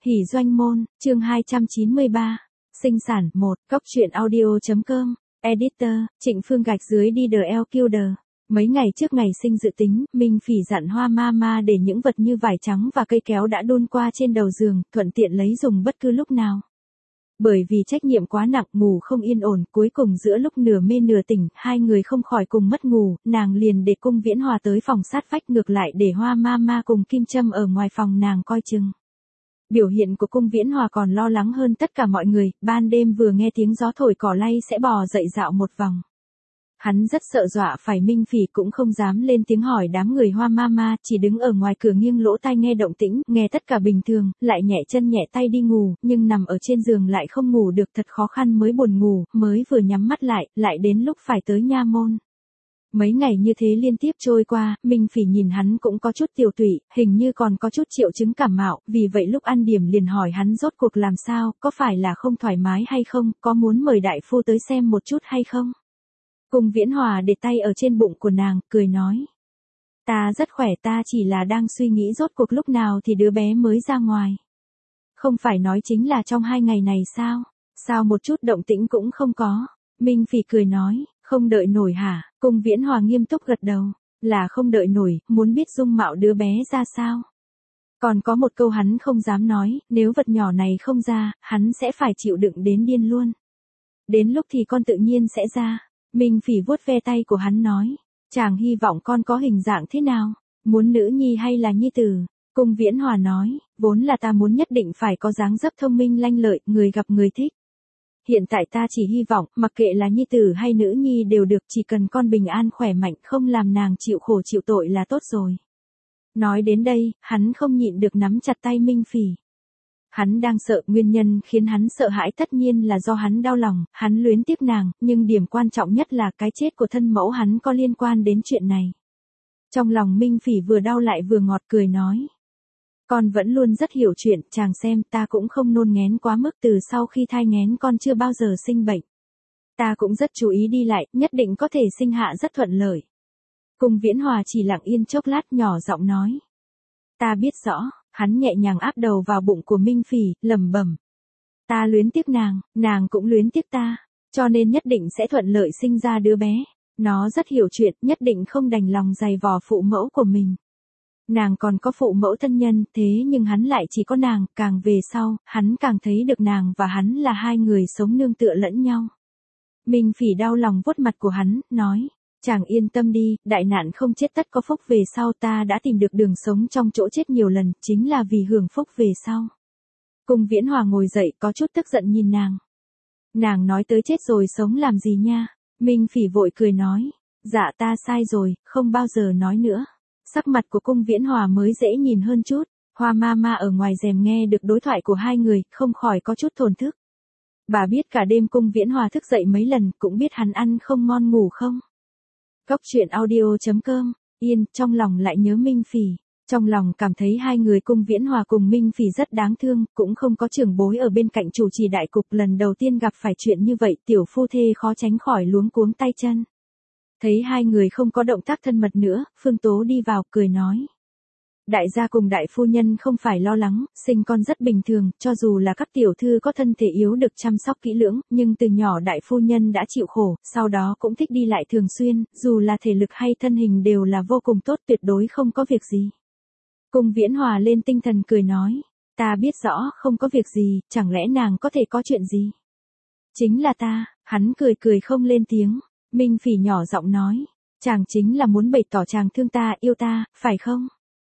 Hỷ doanh môn, chương 293. Sinh sản 1, Cóc truyện audio.com, Editor, Trịnh Phương gạch dưới đi the Elquder. Mấy ngày trước ngày sinh dự tính, Minh Phỉ dặn Hoa Mama để những vật như vải trắng và cây kéo đã đôn qua trên đầu giường, thuận tiện lấy dùng bất cứ lúc nào. Bởi vì trách nhiệm quá nặng, ngủ không yên ổn, cuối cùng giữa lúc nửa mê nửa tỉnh, hai người không khỏi cùng mất ngủ, nàng liền để Cung Viễn Hòa tới phòng sát vách, ngược lại để Hoa Mama cùng Kim Trâm ở ngoài phòng nàng coi chừng. Biểu hiện của Cung Viễn Hòa còn lo lắng hơn tất cả mọi người, ban đêm vừa nghe tiếng gió thổi cỏ lay sẽ bò dậy dạo một vòng. Hắn rất sợ dọa phải Minh Phỉ, cũng không dám lên tiếng hỏi đám người Hoa Mama, chỉ đứng ở ngoài cửa nghiêng lỗ tai nghe động tĩnh, nghe tất cả bình thường, lại nhẹ chân nhẹ tay đi ngủ, nhưng nằm ở trên giường lại không ngủ được, thật khó khăn mới buồn ngủ, mới vừa nhắm mắt lại đến lúc phải tới nha môn. Mấy ngày như thế liên tiếp trôi qua, Minh Phỉ nhìn hắn cũng có chút tiểu tụy, hình như còn có chút triệu chứng cảm mạo, vì vậy lúc ăn điểm liền hỏi hắn rốt cuộc làm sao, có phải là không thoải mái hay không, có muốn mời đại phu tới xem một chút hay không? Cung Viễn Hòa để tay ở trên bụng của nàng, cười nói. Ta rất khỏe, ta chỉ là đang suy nghĩ rốt cuộc lúc nào thì đứa bé mới ra ngoài. Không phải nói chính là trong 2 ngày này sao? Sao một chút động tĩnh cũng không có? Minh Phỉ cười nói, không đợi nổi hả? Cung Viễn Hòa nghiêm túc gật đầu, là không đợi nổi, muốn biết dung mạo đứa bé ra sao? Còn có một câu hắn không dám nói, nếu vật nhỏ này không ra, hắn sẽ phải chịu đựng đến điên luôn. Đến lúc thì con tự nhiên sẽ ra. Minh Phỉ vuốt ve tay của hắn nói, chàng hy vọng con có hình dạng thế nào? Muốn nữ nhi hay là nhi tử? Cung Viễn Hòa nói, vốn là ta muốn nhất định phải có dáng dấp thông minh lanh lợi, người gặp người thích. Hiện tại ta chỉ hy vọng, mặc kệ là nhi tử hay nữ nhi đều được, chỉ cần con bình an khỏe mạnh, không làm nàng chịu khổ chịu tội là tốt rồi. Nói đến đây, hắn không nhịn được nắm chặt tay Minh Phỉ. Hắn đang sợ, nguyên nhân khiến hắn sợ hãi tất nhiên là do hắn đau lòng, hắn luyến tiếc nàng, nhưng điểm quan trọng nhất là cái chết của thân mẫu hắn có liên quan đến chuyện này. Trong lòng Minh Phỉ vừa đau lại vừa ngọt, cười nói. Con vẫn luôn rất hiểu chuyện, chàng xem, ta cũng không nôn nghén quá mức, từ sau khi thai nghén con chưa bao giờ sinh bệnh. Ta cũng rất chú ý đi lại, nhất định có thể sinh hạ rất thuận lợi. Cung Viễn Hòa chỉ lặng yên chốc lát, nhỏ giọng nói. Ta biết rõ. Hắn nhẹ nhàng áp đầu vào bụng của Minh Phỉ, lẩm bẩm. Ta luyến tiếc nàng, nàng cũng luyến tiếc ta, cho nên nhất định sẽ thuận lợi sinh ra đứa bé. Nó rất hiểu chuyện, nhất định không đành lòng giày vò phụ mẫu của mình. Nàng còn có phụ mẫu thân nhân, thế nhưng hắn lại chỉ có nàng, càng về sau, hắn càng thấy được nàng và hắn là hai người sống nương tựa lẫn nhau. Minh Phỉ đau lòng vuốt mặt của hắn, nói. Chàng yên tâm đi, đại nạn không chết tất có phúc về sau, ta đã tìm được đường sống trong chỗ chết nhiều lần, chính là vì hưởng phúc về sau. Cung Viễn Hòa ngồi dậy, có chút tức giận nhìn nàng. Nàng nói tới chết rồi sống làm gì nha? Minh Phỉ vội cười nói. Dạ ta sai rồi, không bao giờ nói nữa. Sắc mặt của Cung Viễn Hòa mới dễ nhìn hơn chút. Hoa Mama ở ngoài rèm nghe được đối thoại của hai người, không khỏi có chút thổn thức. Bà biết cả đêm Cung Viễn Hòa thức dậy mấy lần, cũng biết hắn ăn không ngon ngủ không. Cóc truyện audio.com, yên, trong lòng lại nhớ Minh Phỉ. Trong lòng cảm thấy hai người Cung Viễn Hòa cùng Minh Phỉ rất đáng thương, cũng không có trưởng bối ở bên cạnh chủ trì đại cục, lần đầu tiên gặp phải chuyện như vậy, tiểu phu thê khó tránh khỏi luống cuống tay chân. Thấy hai người không có động tác thân mật nữa, Phương Tố đi vào, cười nói. Đại gia cùng đại phu nhân không phải lo lắng, sinh con rất bình thường, cho dù là các tiểu thư có thân thể yếu được chăm sóc kỹ lưỡng, nhưng từ nhỏ đại phu nhân đã chịu khổ, sau đó cũng thích đi lại thường xuyên, dù là thể lực hay thân hình đều là vô cùng tốt, tuyệt đối không có việc gì. Cung Viễn Hòa lên tinh thần cười nói, ta biết rõ, không có việc gì, chẳng lẽ nàng có thể có chuyện gì? Chính là ta, hắn cười không lên tiếng. Minh Phỉ nhỏ giọng nói, chàng chính là muốn bày tỏ chàng thương ta, yêu ta, phải không?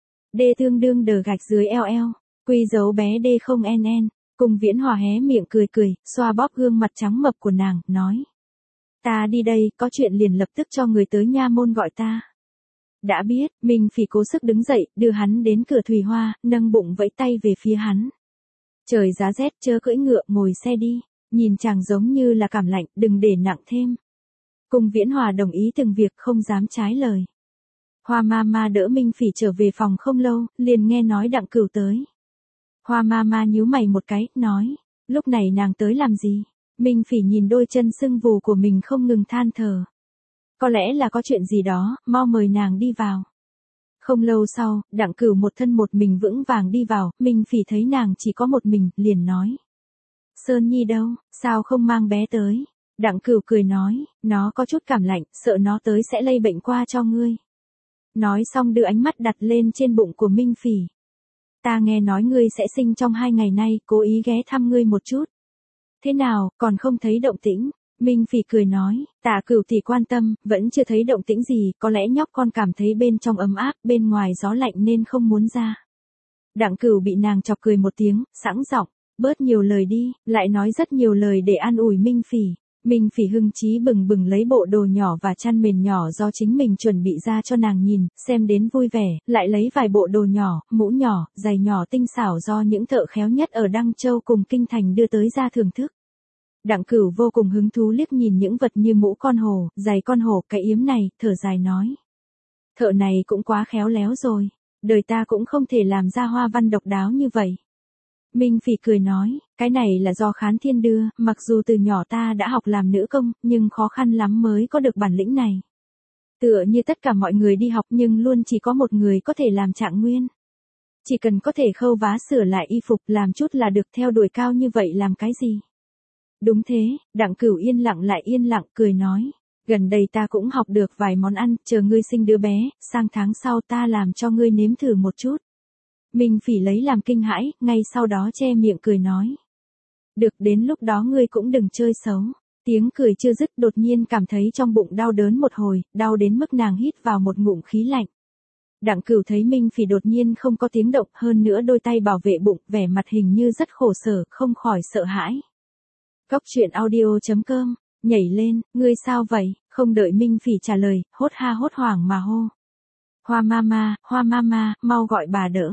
Đê tương đương đờ gạch dưới eo, quy dấu bé đê không en. Cung Viễn Hòa hé miệng cười, xoa bóp gương mặt trắng mập của nàng, nói. Ta đi đây, có chuyện liền lập tức cho người tới nha môn gọi ta. Đã biết, Minh Phỉ cố sức đứng dậy, đưa hắn đến cửa Thùy Hoa, nâng bụng vẫy tay về phía hắn. Trời giá rét, chớ cưỡi ngựa, ngồi xe đi, nhìn chàng giống như là cảm lạnh, đừng để nặng thêm. Cung Viễn Hòa đồng ý từng việc, không dám trái lời. Hoa Mama đỡ Minh Phỉ trở về phòng không lâu, liền nghe nói Đặng Cửu tới. Hoa Mama nhíu mày một cái, nói, lúc này nàng tới làm gì? Minh Phỉ nhìn đôi chân sưng vù của mình không ngừng than thở. Có lẽ là có chuyện gì đó, mau mời nàng đi vào. Không lâu sau, Đặng Cửu một thân một mình vững vàng đi vào, Minh Phỉ thấy nàng chỉ có một mình, liền nói. Sơn Nhi đâu, sao không mang bé tới? Đặng Cửu cười nói, nó có chút cảm lạnh, sợ nó tới sẽ lây bệnh qua cho ngươi. Nói xong đưa ánh mắt đặt lên trên bụng của Minh Phỉ. Ta nghe nói ngươi sẽ sinh trong 2 ngày nay, cố ý ghé thăm ngươi một chút. Thế nào, còn không thấy động tĩnh? Minh Phỉ cười nói, Tạ Cửu tỷ quan tâm, vẫn chưa thấy động tĩnh gì, có lẽ nhóc con cảm thấy bên trong ấm áp, bên ngoài gió lạnh nên không muốn ra. Đặng Cửu bị nàng chọc cười một tiếng, sẵn giọng, bớt nhiều lời đi, lại nói rất nhiều lời để an ủi Minh Phỉ. Minh Phỉ hưng chí bừng bừng lấy bộ đồ nhỏ và chăn mền nhỏ do chính mình chuẩn bị ra cho nàng nhìn, xem đến vui vẻ, lại lấy vài bộ đồ nhỏ, mũ nhỏ, giày nhỏ tinh xảo do những thợ khéo nhất ở Đăng Châu cùng Kinh Thành đưa tới ra thưởng thức. Đặng Cửu vô cùng hứng thú liếc nhìn những vật như mũ con hổ, giày con hổ, cái yếm này, thở dài nói. Thợ này cũng quá khéo léo rồi, đời ta cũng không thể làm ra hoa văn độc đáo như vậy. Minh Phỉ cười nói, cái này là do Khán Thiên đưa, mặc dù từ nhỏ ta đã học làm nữ công, nhưng khó khăn lắm mới có được bản lĩnh này. Tựa như tất cả mọi người đi học nhưng luôn chỉ có một người có thể làm trạng nguyên. Chỉ cần có thể khâu vá sửa lại y phục làm chút là được, theo đuổi cao như vậy làm cái gì? Đúng thế, Đặng Cửu yên lặng lại yên lặng cười nói. Gần đây ta cũng học được vài món ăn, chờ ngươi sinh đứa bé, sang tháng sau ta làm cho ngươi nếm thử một chút. Minh Phỉ lấy làm kinh hãi, ngay sau đó che miệng cười nói. Được, đến lúc đó ngươi cũng đừng chơi xấu. Tiếng cười chưa dứt, đột nhiên cảm thấy trong bụng đau đớn một hồi, đau đến mức nàng hít vào một ngụm khí lạnh. Đặng Cửu thấy Minh Phỉ đột nhiên không có tiếng động, hơn nữa đôi tay bảo vệ bụng, vẻ mặt hình như rất khổ sở, không khỏi sợ hãi. Cóc truyện audio.com, nhảy lên, ngươi sao vậy? Không đợi Minh Phỉ trả lời, hốt ha hốt hoảng mà hô. Hoa mama, mau gọi bà đỡ.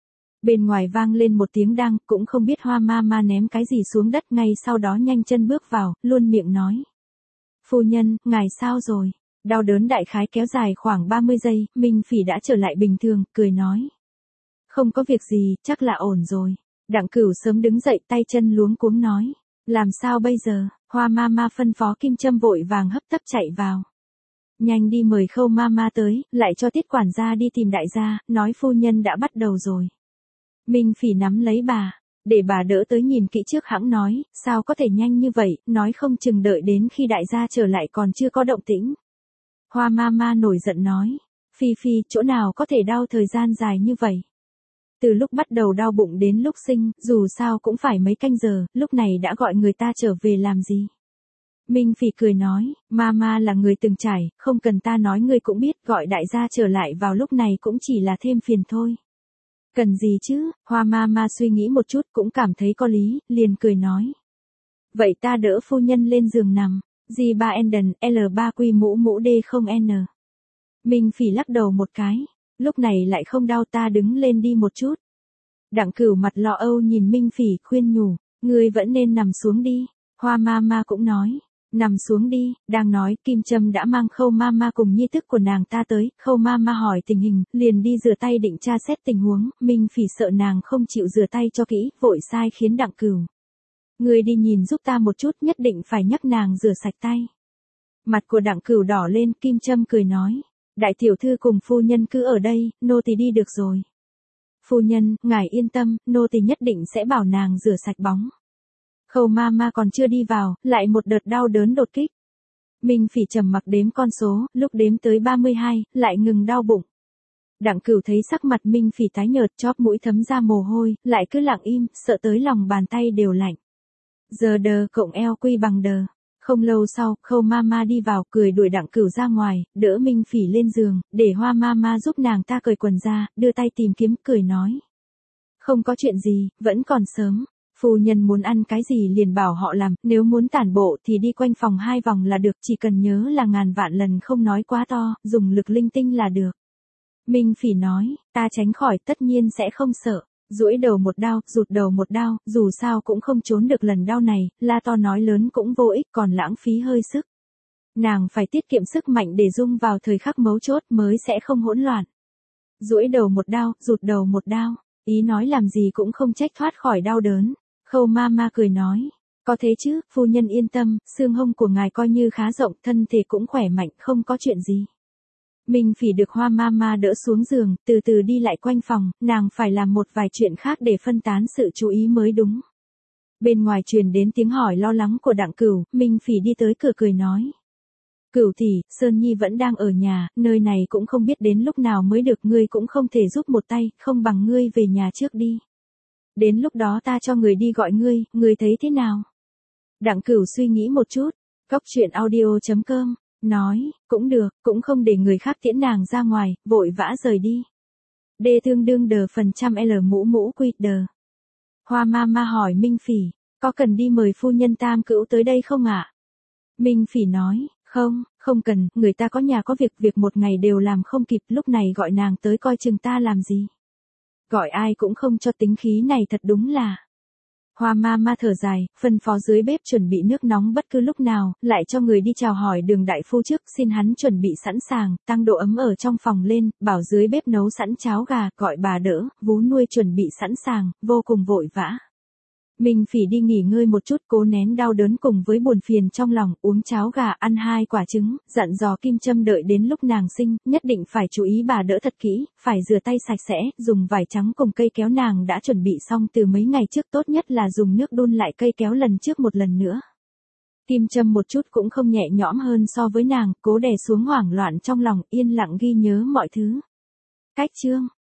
Bên ngoài vang lên một tiếng đăng, cũng không biết Hoa mama ném cái gì xuống đất, ngay sau đó nhanh chân bước vào, luôn miệng nói. Phu nhân, ngài sao rồi? Đau đớn đại khái kéo dài khoảng 30 giây, Minh Phỉ đã trở lại bình thường, cười nói. Không có việc gì, chắc là ổn rồi. Đặng Cửu sớm đứng dậy, tay chân luống cuống nói. Làm sao bây giờ? Hoa mama phân phó Kim Châm vội vàng hấp tấp chạy vào. Nhanh đi mời Khâu mama tới, lại cho Tiết quản gia đi tìm đại gia, nói phu nhân đã bắt đầu rồi. Minh Phỉ nắm lấy bà, để bà đỡ tới nhìn kỹ trước hãng nói, sao có thể nhanh như vậy, nói không chừng đợi đến khi đại gia trở lại còn chưa có động tĩnh. Hoa mama nổi giận nói, Phi, chỗ nào có thể đau thời gian dài như vậy. Từ lúc bắt đầu đau bụng đến lúc sinh, dù sao cũng phải mấy canh giờ, lúc này đã gọi người ta trở về làm gì. Minh Phỉ cười nói, mama là người từng trải, không cần ta nói ngươi cũng biết, gọi đại gia trở lại vào lúc này cũng chỉ là thêm phiền thôi. Cần gì chứ? Hoa mama suy nghĩ một chút cũng cảm thấy có lý, liền cười nói. Vậy ta đỡ phu nhân lên giường nằm, G3 Enden, L3Q mũ D0N. Minh Phỉ lắc đầu một cái, lúc này lại không đau, ta đứng lên đi một chút. Đặng Cửu mặt lo âu nhìn Minh Phỉ khuyên nhủ, ngươi vẫn nên nằm xuống đi. Hoa mama cũng nói, nằm xuống đi. Đang nói, Kim Châm đã mang Khâu mama cùng nhi thức của nàng ta tới, Khâu mama hỏi tình hình, liền đi rửa tay định tra xét tình huống, Minh Phỉ sợ nàng không chịu rửa tay cho kỹ, vội sai khiến Đặng Cửu. Ngươi đi nhìn giúp ta một chút, nhất định phải nhắc nàng rửa sạch tay. Mặt của Đặng Cửu đỏ lên, Kim Châm cười nói, đại tiểu thư cùng phu nhân cứ ở đây, nô tỳ đi được rồi. Phu nhân, ngài yên tâm, nô tỳ nhất định sẽ bảo nàng rửa sạch bóng. Khâu mama còn chưa đi vào, lại một đợt đau đớn đột kích. Minh Phỉ trầm mặc đếm con số, lúc đếm tới 32, lại ngừng đau bụng. Đặng Cửu thấy sắc mặt Minh Phỉ tái nhợt, chóp mũi thấm ra mồ hôi, lại cứ lặng im, sợ tới lòng bàn tay đều lạnh. Giờ đờ cộng eo quy bằng đờ. Không lâu sau, Khâu mama đi vào, cười đuổi Đặng Cửu ra ngoài, đỡ Minh Phỉ lên giường, để Hoa mama giúp nàng ta cởi quần ra, đưa tay tìm kiếm, cười nói. Không có chuyện gì, vẫn còn sớm. Phu nhân muốn ăn cái gì liền bảo họ làm, nếu muốn tản bộ thì đi quanh phòng 2 vòng là được, chỉ cần nhớ là ngàn vạn lần không nói quá to, dùng lực linh tinh là được. Minh Phỉ nói, ta tránh khỏi tất nhiên sẽ không sợ. Duỗi đầu một đao, rụt đầu một đao, dù sao cũng không trốn được lần đau này, la to nói lớn cũng vô ích, còn lãng phí hơi sức. Nàng phải tiết kiệm sức mạnh để dung vào thời khắc mấu chốt mới sẽ không hỗn loạn. Duỗi đầu một đao, rụt đầu một đao, ý nói làm gì cũng không trách thoát khỏi đau đớn. Khâu mama cười nói, có thế chứ, phu nhân yên tâm, xương hông của ngài coi như khá rộng, thân thể cũng khỏe mạnh, không có chuyện gì. Minh Phỉ được Hoa Mama đỡ xuống giường, từ từ đi lại quanh phòng, nàng phải làm một vài chuyện khác để phân tán sự chú ý mới đúng. Bên ngoài truyền đến tiếng hỏi lo lắng của Đặng Cửu, Minh Phỉ đi tới cửa cười nói. Cửu tỷ, Sơn Nhi vẫn đang ở nhà, nơi này cũng không biết đến lúc nào mới được, ngươi cũng không thể giúp một tay, không bằng ngươi về nhà trước đi. Đến lúc đó ta cho người đi gọi ngươi thấy thế nào? Đặng Cửu suy nghĩ một chút, cóc truyện audio.com, nói, cũng được, cũng không để người khác tiễn nàng ra ngoài, vội vã rời đi. D tương đương đờ phần trăm L mũ mũ quy đờ. Hoa Mama hỏi Minh Phỉ, có cần đi mời phu nhân Tam Cữu tới đây không ạ? Minh Phỉ nói, không cần, người ta có nhà có việc một ngày đều làm không kịp, lúc này gọi nàng tới coi chừng ta làm gì. Gọi ai cũng không cho, tính khí này thật đúng là. Hoa Mama thở dài, phân phó dưới bếp chuẩn bị nước nóng bất cứ lúc nào, lại cho người đi chào hỏi Đường đại phu trước, xin hắn chuẩn bị sẵn sàng, tăng độ ấm ở trong phòng lên, bảo dưới bếp nấu sẵn cháo gà, gọi bà đỡ, vú nuôi chuẩn bị sẵn sàng, vô cùng vội vã. Minh Phỉ đi nghỉ ngơi một chút, cố nén đau đớn cùng với buồn phiền trong lòng, uống cháo gà, ăn 2 quả trứng, dặn dò Kim Châm đợi đến lúc nàng sinh, nhất định phải chú ý bà đỡ thật kỹ, phải rửa tay sạch sẽ, dùng vải trắng cùng cây kéo nàng đã chuẩn bị xong từ mấy ngày trước, tốt nhất là dùng nước đun lại cây kéo lần trước một lần nữa. Kim Châm một chút cũng không nhẹ nhõm hơn so với nàng, cố đè xuống hoảng loạn trong lòng, yên lặng ghi nhớ mọi thứ. Cách chương